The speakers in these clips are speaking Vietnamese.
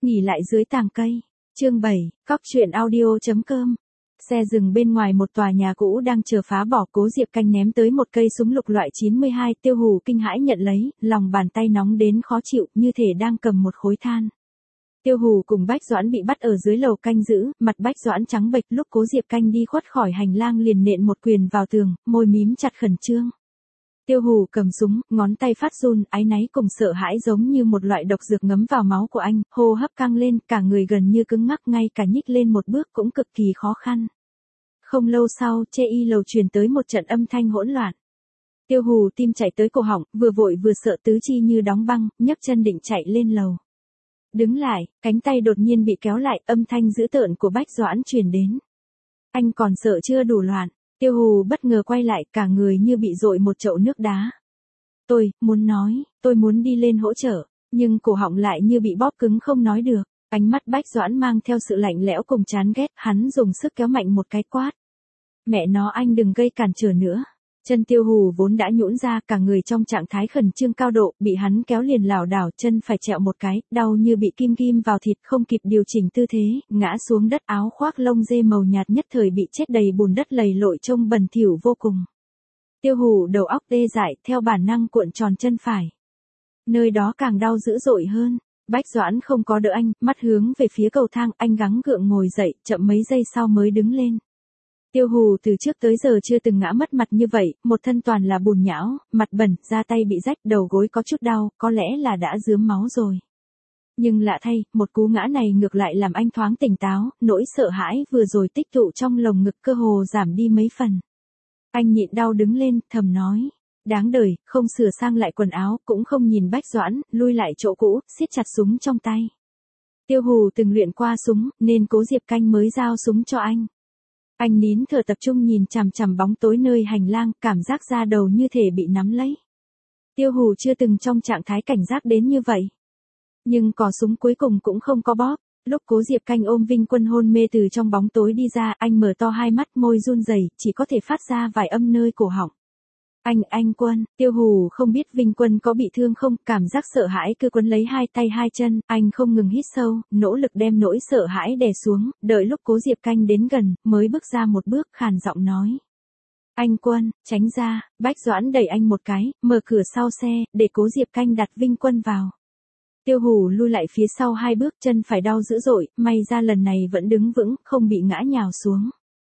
Nghỉ lại dưới tàng cây. Chương 7, Cóc truyện audio.com. Xe dừng bên ngoài một tòa nhà cũ đang chờ phá bỏ, Cố Diệp Canh ném tới một cây súng lục loại 92, Tiêu Hù kinh hãi nhận lấy, lòng bàn tay nóng đến khó chịu, như thể đang cầm một khối than. Tiêu Hù cùng Bách Doãn bị bắt ở dưới lầu canh giữ, mặt Bách Doãn trắng bệch, lúc Cố Diệp Canh đi khuất khỏi hành lang liền nện một quyền vào tường, môi mím chặt khẩn trương. Tiêu Hù cầm súng, ngón tay phát run, áy náy cùng sợ hãi giống như một loại độc dược ngấm vào máu của anh, hô hấp căng lên, cả người gần như cứng ngắc, ngay cả nhích lên một bước cũng cực kỳ khó khăn. Không lâu sau, trên y lầu truyền tới một trận âm thanh hỗn loạn. Tiêu Hù tim chạy tới cổ họng, vừa vội vừa sợ, tứ chi như đóng băng, nhấc chân định chạy lên lầu. Đứng lại, cánh tay đột nhiên bị kéo lại, âm thanh dữ tợn của Bách Doãn truyền đến. Anh còn sợ chưa đủ loạn. Tiêu Hù bất ngờ quay lại, cả người như bị dội một chậu nước đá. Tôi muốn đi lên hỗ trợ, nhưng cổ họng lại như bị bóp cứng không nói được. Ánh mắt Bách Doãn mang theo sự lạnh lẽo cùng chán ghét, hắn dùng sức kéo mạnh một cái quát. Mẹ nó, anh đừng gây cản trở nữa. Chân Tiêu Hù vốn đã nhũn ra, cả người trong trạng thái khẩn trương cao độ, bị hắn kéo liền lảo đảo, chân phải trẹo một cái, đau như bị kim ghim vào thịt, không kịp điều chỉnh tư thế, ngã xuống đất, áo khoác lông dê màu nhạt nhất thời bị chết đầy bùn đất lầy lội trông bẩn thỉu vô cùng. Tiêu Hù đầu óc tê dại, theo bản năng cuộn tròn chân phải. Nơi đó càng đau dữ dội hơn. Bách Doãn không có đỡ anh, mắt hướng về phía cầu thang, anh gắng gượng ngồi dậy, chậm mấy giây sau mới đứng lên. Tiêu Hù từ trước tới giờ chưa từng ngã mất mặt như vậy, một thân toàn là bùn nhão, mặt bẩn, da tay bị rách, đầu gối có chút đau, có lẽ là đã rướm máu rồi. Nhưng lạ thay, một cú ngã này ngược lại làm anh thoáng tỉnh táo, nỗi sợ hãi vừa rồi tích tụ trong lồng ngực cơ hồ giảm đi mấy phần. Anh nhịn đau đứng lên, thầm nói. Đáng đời, không sửa sang lại quần áo, cũng không nhìn Bách Doãn, lui lại chỗ cũ, siết chặt súng trong tay. Tiêu Hù từng luyện qua súng, nên Cố Diệp Canh mới giao súng cho anh. Anh nín thở tập trung nhìn chằm chằm bóng tối nơi hành lang, cảm giác da đầu như thể bị nắm lấy. Tiêu Hù chưa từng trong trạng thái cảnh giác đến như vậy. Nhưng cò súng cuối cùng cũng không có bóp. Lúc Cố Diệp Canh ôm Vinh Quân hôn mê từ trong bóng tối đi ra, anh mở to hai mắt, môi run rẩy, chỉ có thể phát ra vài âm nơi cổ họng. Anh Quân, Tiêu Hù không biết Vinh Quân có bị thương không, cảm giác sợ hãi cứ quấn lấy hai tay hai chân, anh không ngừng hít sâu, nỗ lực đem nỗi sợ hãi đè xuống, đợi lúc Cố Diệp Canh đến gần, mới bước ra một bước, khàn giọng nói. Anh Quân, tránh ra. Bách Doãn đẩy anh một cái, mở cửa sau xe, để Cố Diệp Canh đặt Vinh Quân vào. Tiêu Hù lui lại phía sau hai bước, chân phải đau dữ dội, may ra lần này vẫn đứng vững, không bị ngã nhào xuống.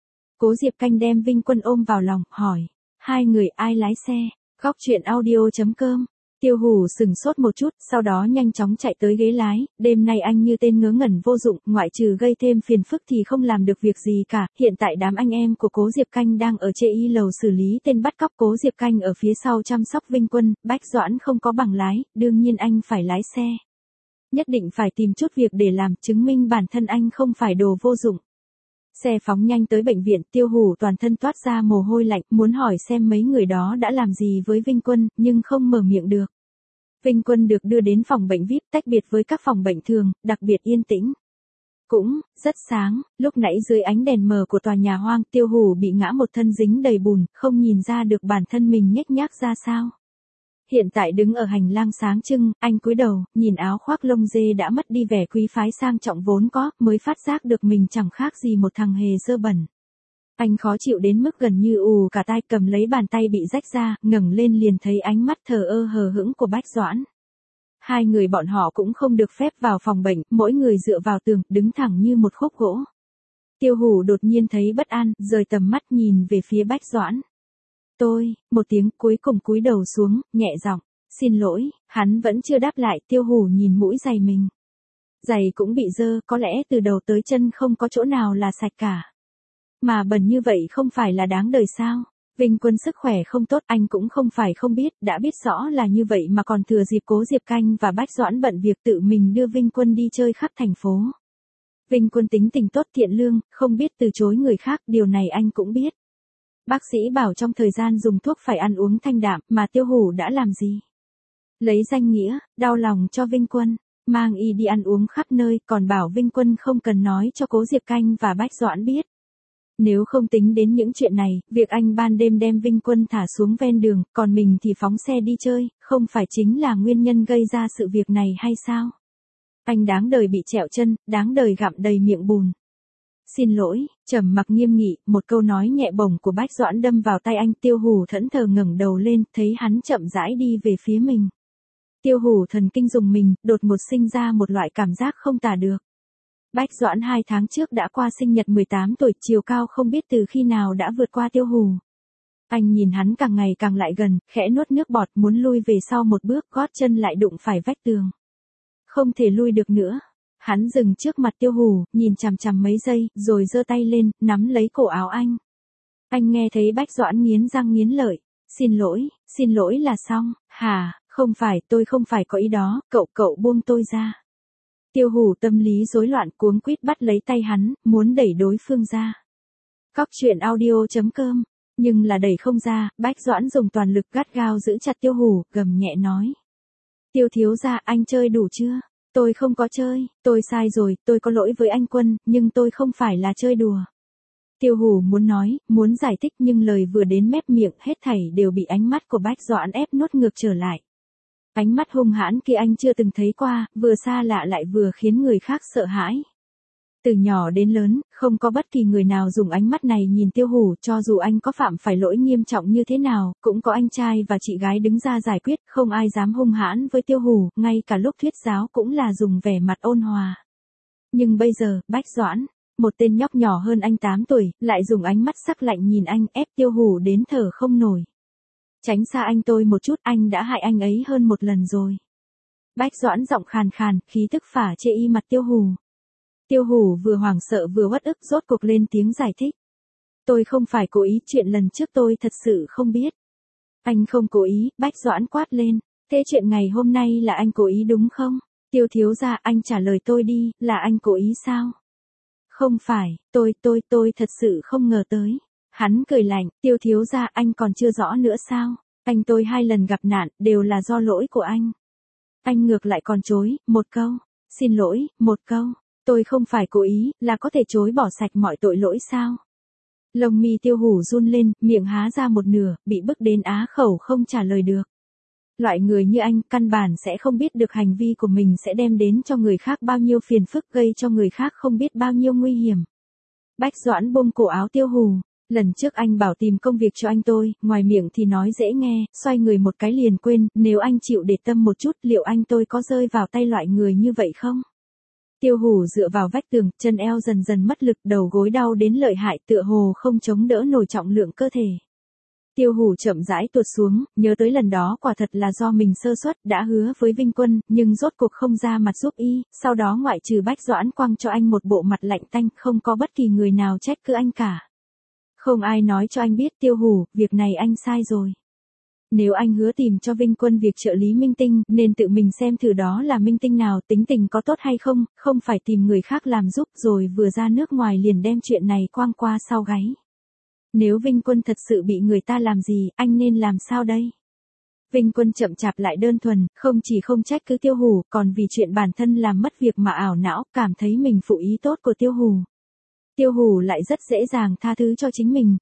Cố Diệp Canh đem Vinh Quân ôm vào lòng, hỏi. Hai người ai lái xe? Cóc truyện audio.com. Tiêu Hù sừng sốt một chút, sau đó nhanh chóng chạy tới ghế lái, đêm nay anh như tên ngớ ngẩn vô dụng, ngoại trừ gây thêm phiền phức thì không làm được việc gì cả, hiện tại đám anh em của Cố Diệp Canh đang ở trên y lầu xử lý tên bắt cóc, Cố Diệp Canh ở phía sau chăm sóc Vinh Quân, Bách Doãn không có bằng lái, đương nhiên anh phải lái xe. Nhất định phải tìm chút việc để làm, chứng minh bản thân anh không phải đồ vô dụng. Xe phóng nhanh tới bệnh viện, Tiêu Hù toàn thân toát ra mồ hôi lạnh, muốn hỏi xem mấy người đó đã làm gì với Vinh Quân, nhưng không mở miệng được. Vinh Quân được đưa đến phòng bệnh VIP, tách biệt với các phòng bệnh thường, đặc biệt yên tĩnh. Cũng rất sáng, lúc nãy dưới ánh đèn mờ của tòa nhà hoang, Tiêu Hù bị ngã một thân dính đầy bùn, không nhìn ra được bản thân mình nhếch nhác ra sao. Hiện tại đứng ở hành lang sáng trưng, anh cúi đầu, nhìn áo khoác lông dê đã mất đi vẻ quý phái sang trọng vốn có, mới phát giác được mình chẳng khác gì một thằng hề dơ bẩn. Anh khó chịu đến mức gần như ù cả tai, cầm lấy bàn tay bị rách ra, ngẩng lên liền thấy ánh mắt thờ ơ hờ hững của Bách Doãn. Hai người bọn họ cũng không được phép vào phòng bệnh, mỗi người dựa vào tường, đứng thẳng như một khúc gỗ. Tiêu Hù đột nhiên thấy bất an, rời tầm mắt nhìn về phía Bách Doãn. Một tiếng, cuối cùng cúi đầu xuống, nhẹ giọng, xin lỗi. Hắn vẫn chưa đáp lại, Tiêu Hù nhìn mũi giày mình. Giày cũng bị dơ, có lẽ từ đầu tới chân không có chỗ nào là sạch cả. Mà bẩn như vậy không phải là đáng đời sao? Vinh Quân sức khỏe không tốt, anh cũng không phải không biết, đã biết rõ là như vậy mà còn thừa dịp Cố Diệp Canh và Bách Doãn bận việc tự mình đưa Vinh Quân đi chơi khắp thành phố. Vinh Quân tính tình tốt thiện lương, không biết từ chối người khác, điều này anh cũng biết. Bác sĩ bảo trong thời gian dùng thuốc phải ăn uống thanh đạm, mà Tiêu Hù đã làm gì? Lấy danh nghĩa, đau lòng cho Vinh Quân, mang y đi ăn uống khắp nơi, còn bảo Vinh Quân không cần nói cho Cố Diệp Canh và Bách Doãn biết. Nếu không tính đến những chuyện này, việc anh ban đêm đem Vinh Quân thả xuống ven đường, còn mình thì phóng xe đi chơi, không phải chính là nguyên nhân gây ra sự việc này hay sao? Anh đáng đời bị trẹo chân, đáng đời gặm đầy miệng bùn. Xin lỗi, trầm mặc nghiêm nghị, một câu nói nhẹ bổng của Bách Doãn đâm vào tay anh. Tiêu Hủ thẫn thờ ngẩng đầu lên, thấy hắn chậm rãi đi về phía mình. Tiêu Hủ thần kinh rùng mình, đột ngột sinh ra một loại cảm giác không tả được. Bách Doãn 2 tháng trước đã qua sinh nhật 18 tuổi, chiều cao không biết từ khi nào đã vượt qua Tiêu Hủ. Anh nhìn hắn càng ngày càng lại gần, khẽ nuốt nước bọt, muốn lui về sau một bước, gót chân lại đụng phải vách tường. Không thể lui được nữa. Hắn dừng trước mặt Tiêu Hủ, nhìn chằm chằm mấy giây, rồi giơ tay lên, nắm lấy cổ áo anh. Anh nghe thấy Bách Doãn nghiến răng nghiến lợi. Xin lỗi là xong, hả, không phải, tôi không phải có ý đó, cậu buông tôi ra. Tiêu Hủ tâm lý rối loạn cuống quýt bắt lấy tay hắn, muốn đẩy đối phương ra. Cóc truyện audio.com, nhưng là đẩy không ra, Bách Doãn dùng toàn lực gắt gao giữ chặt Tiêu Hủ, gầm nhẹ nói. Tiêu thiếu gia, anh chơi đủ chưa? Tôi không có chơi, tôi sai rồi, tôi có lỗi với anh Quân, nhưng tôi không phải là chơi đùa. Tiêu Hủ muốn nói, muốn giải thích nhưng lời vừa đến mép miệng hết thảy đều bị ánh mắt của Bách Doãn ép nuốt ngược trở lại. Ánh mắt hung hãn kia anh chưa từng thấy qua, vừa xa lạ lại vừa khiến người khác sợ hãi. Từ nhỏ đến lớn, không có bất kỳ người nào dùng ánh mắt này nhìn Tiêu Hủ, cho dù anh có phạm phải lỗi nghiêm trọng như thế nào, cũng có anh trai và chị gái đứng ra giải quyết, không ai dám hung hãn với Tiêu Hủ, ngay cả lúc thuyết giáo cũng là dùng vẻ mặt ôn hòa. Nhưng bây giờ, Bách Doãn, một tên nhóc nhỏ hơn anh 8 tuổi, lại dùng ánh mắt sắc lạnh nhìn anh, ép Tiêu Hủ đến thở không nổi. Tránh xa anh tôi một chút, anh đã hại anh ấy hơn một lần rồi. Bách Doãn giọng khàn khàn, khí tức phả chê y mặt Tiêu Hủ. Tiêu Hủ vừa hoảng sợ vừa uất ức, rốt cuộc lên tiếng giải thích. Tôi không phải cố ý, chuyện lần trước tôi thật sự không biết. Anh không cố ý, Bách Doãn quát lên. Thế chuyện ngày hôm nay là anh cố ý đúng không? Tiêu thiếu gia, anh trả lời tôi đi, là anh cố ý sao? Không phải, tôi thật sự không ngờ tới. Hắn cười lạnh, Tiêu thiếu gia, anh còn chưa rõ nữa sao? Anh tôi 2 lần gặp nạn, đều là do lỗi của anh. Anh ngược lại còn chối, một câu. Xin lỗi, một câu. Tôi không phải cố ý, là có thể chối bỏ sạch mọi tội lỗi sao? Lông mi Tiêu Hủ run lên, miệng há ra một nửa, bị bức đến á khẩu không trả lời được. Loại người như anh, căn bản sẽ không biết được hành vi của mình sẽ đem đến cho người khác bao nhiêu phiền phức, gây cho người khác không biết bao nhiêu nguy hiểm. Bách Doãn buông cổ áo Tiêu Hủ. Lần trước anh bảo tìm công việc cho anh tôi, ngoài miệng thì nói dễ nghe, xoay người một cái liền quên, nếu anh chịu để tâm một chút, liệu anh tôi có rơi vào tay loại người như vậy không? Tiêu Hủ dựa vào vách tường, chân eo dần dần mất lực, đầu gối đau đến lợi hại, tựa hồ không chống đỡ nổi trọng lượng cơ thể. Tiêu Hủ chậm rãi tuột xuống, nhớ tới lần đó quả thật là do mình sơ suất, đã hứa với Vinh Quân, nhưng rốt cuộc không ra mặt giúp y, sau đó ngoại trừ Bách Doãn quăng cho anh một bộ mặt lạnh tanh, không có bất kỳ người nào trách cứ anh cả. Không ai nói cho anh biết, Tiêu Hủ, việc này anh sai rồi. Nếu anh hứa tìm cho Vinh Quân việc trợ lý minh tinh, nên tự mình xem thử đó là minh tinh nào, tính tình có tốt hay không, không phải tìm người khác làm giúp rồi vừa ra nước ngoài liền đem chuyện này quăng qua sau gáy. Nếu Vinh Quân thật sự bị người ta làm gì, anh nên làm sao đây? Vinh Quân chậm chạp lại đơn thuần, không chỉ không trách cứ Tiêu Hủ, còn vì chuyện bản thân làm mất việc mà ảo não, cảm thấy mình phụ ý tốt của Tiêu Hủ. Tiêu Hủ lại rất dễ dàng tha thứ cho chính mình,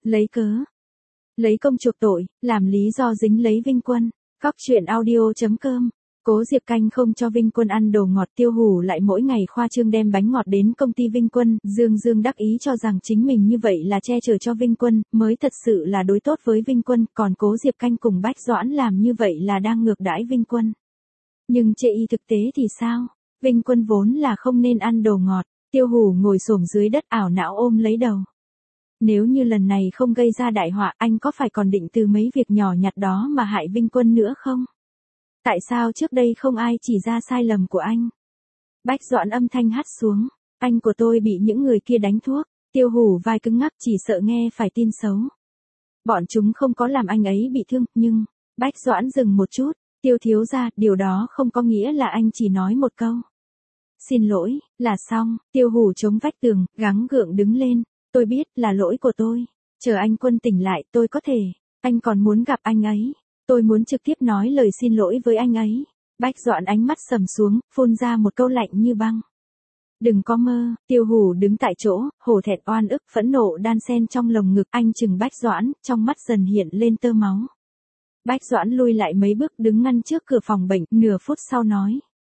lấy công chuộc tội, làm lý do dính lấy Vinh Quân. Cóc truyện audio.com. Cố Diệp Canh không cho Vinh Quân ăn đồ ngọt, Tiêu Hủ lại mỗi ngày khoa trương đem bánh ngọt đến công ty Vinh Quân, dương đắc ý cho rằng chính mình như vậy là che chở cho Vinh Quân, mới thật sự là đối tốt với Vinh Quân, còn Cố Diệp Canh cùng Bách Doãn làm như vậy là đang ngược đãi Vinh Quân. Nhưng chê y thực tế thì sao? Vinh Quân vốn là không nên ăn đồ ngọt. Tiêu Hủ ngồi xổm dưới đất ảo não ôm lấy đầu. Nếu như lần này không gây ra đại họa, anh có phải còn định từ mấy việc nhỏ nhặt đó mà hại Vinh Quân nữa không? Tại sao trước đây không ai chỉ ra sai lầm của anh? Bách Doãn âm thanh hắt xuống. Anh của tôi bị những người kia đánh thuốc. Tiêu Hủ vai cứng ngắc, chỉ sợ nghe phải tin xấu. Bọn chúng không có làm anh ấy bị thương, nhưng... Bách Doãn dừng một chút. Tiêu thiếu gia, điều đó không có nghĩa là anh chỉ nói một câu. Xin lỗi, là xong. Tiêu Hủ chống vách tường, gắng gượng đứng lên. Tôi biết, là lỗi của tôi. Chờ anh Quân tỉnh lại, tôi có thể. Anh còn muốn gặp anh ấy. Tôi muốn trực tiếp nói lời xin lỗi với anh ấy. Bách Doãn ánh mắt sầm xuống, phun ra một câu lạnh như băng. Đừng có mơ. Tiêu Hủ đứng tại chỗ, hổ thẹn oan ức, phẫn nộ đan xen trong lồng ngực. Anh chừng Bách Doãn, trong mắt dần hiện lên tơ máu. Bách Doãn lui lại mấy bước đứng ngăn trước cửa phòng bệnh, nửa phút sau nói.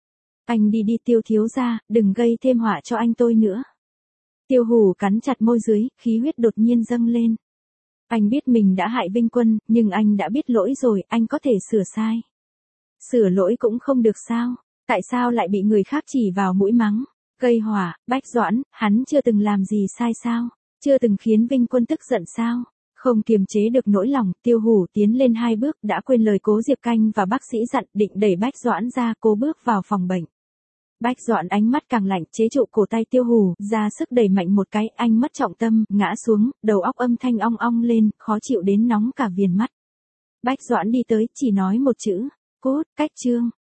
Anh đi đi Tiêu thiếu gia, đừng gây thêm họa cho anh tôi nữa. Tiêu Hủ cắn chặt môi dưới, khí huyết đột nhiên dâng lên. Anh biết mình đã hại Vinh Quân, nhưng anh đã biết lỗi rồi, anh có thể sửa sai. Sửa lỗi cũng không được sao? Tại sao lại bị người khác chỉ vào mũi mắng? Gây họa, Bách Doãn, hắn chưa từng làm gì sai sao? Chưa từng khiến Vinh Quân tức giận sao? Không kiềm chế được nỗi lòng, Tiêu Hủ tiến lên 2 bước, đã quên lời Cố Diệp Canh và bác sĩ dặn, định đẩy Bách Doãn ra, cố bước vào phòng bệnh. Bách Doãn ánh mắt càng lạnh, chế trụ cổ tay Tiêu Hủ, ra sức đẩy mạnh một cái, anh mất trọng tâm, ngã xuống, đầu óc âm thanh ong ong lên, khó chịu đến nóng cả viền mắt. Bách Doãn đi tới, chỉ nói một chữ, cút, cách chương.